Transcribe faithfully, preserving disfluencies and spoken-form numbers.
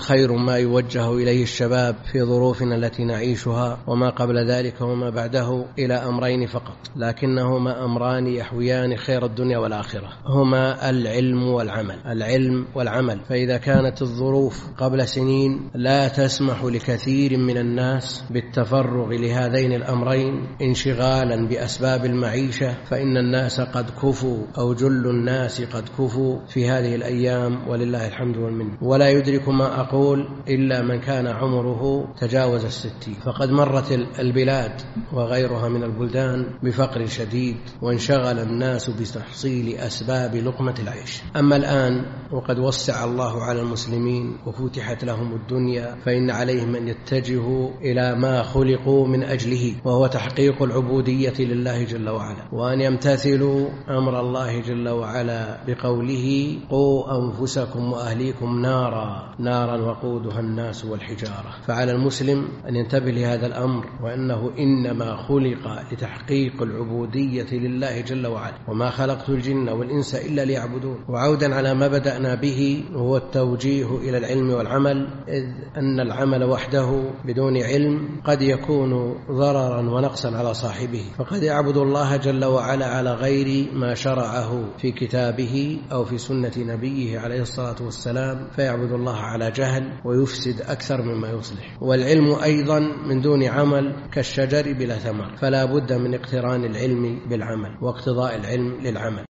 خير ما يوجه إليه الشباب في ظروفنا التي نعيشها وما قبل ذلك وما بعده إلى أمرين فقط، لكنهما أمران يحويان خير الدنيا والآخرة، هما العلم والعمل. العلم والعمل، فإذا كانت الظروف قبل سنين لا تسمح لكثير من الناس بالتفرغ لهذين الأمرين انشغالا بأسباب المعيشة، فإن الناس قد كفوا أو جل الناس قد كفوا في هذه الأيام ولله الحمد والمنة. ولا يدرك ما أقول إلا من كان عمره تجاوز الستين، فقد مرت البلاد وغيرها من البلدان بفقر شديد وانشغل الناس بتحصيل أسباب لقمة العيش. أما الآن وقد وسع الله على المسلمين وفتحت لهم الدنيا، فإن عليهم أن يتجهوا إلى ما خلقوا من أجله، وهو تحقيق العبودية لله جل وعلا، وأن يمتثلوا أمر الله جل وعلا بقوله: قوا أنفسكم وأهليكم نارا نارا وقودها الناس والحجارة. فعلى المسلم أن ينتبه لهذا الأمر، وأنه إنما خلق لتحقيق العبودية لله جل وعلا، وما خلقت الجن والإنس إلا ليعبدون. وعودا على ما بدأنا به، هو التوجيه إلى العلم والعمل، إذ أن العمل وحده بدون علم قد يكون ضررا ونقصا على صاحبه، فقد يعبد الله جل وعلا على غير ما شرعه في كتابه أو في سنة نبيه عليه الصلاة والسلام، فيعبد الله على جهل ويفسد أكثر مما يصلح. والعلم أيضا من دون عمل كالشجر بلا ثمر، فلا بد من اقتران العلم بالعمل واقتضاء العلم للعمل.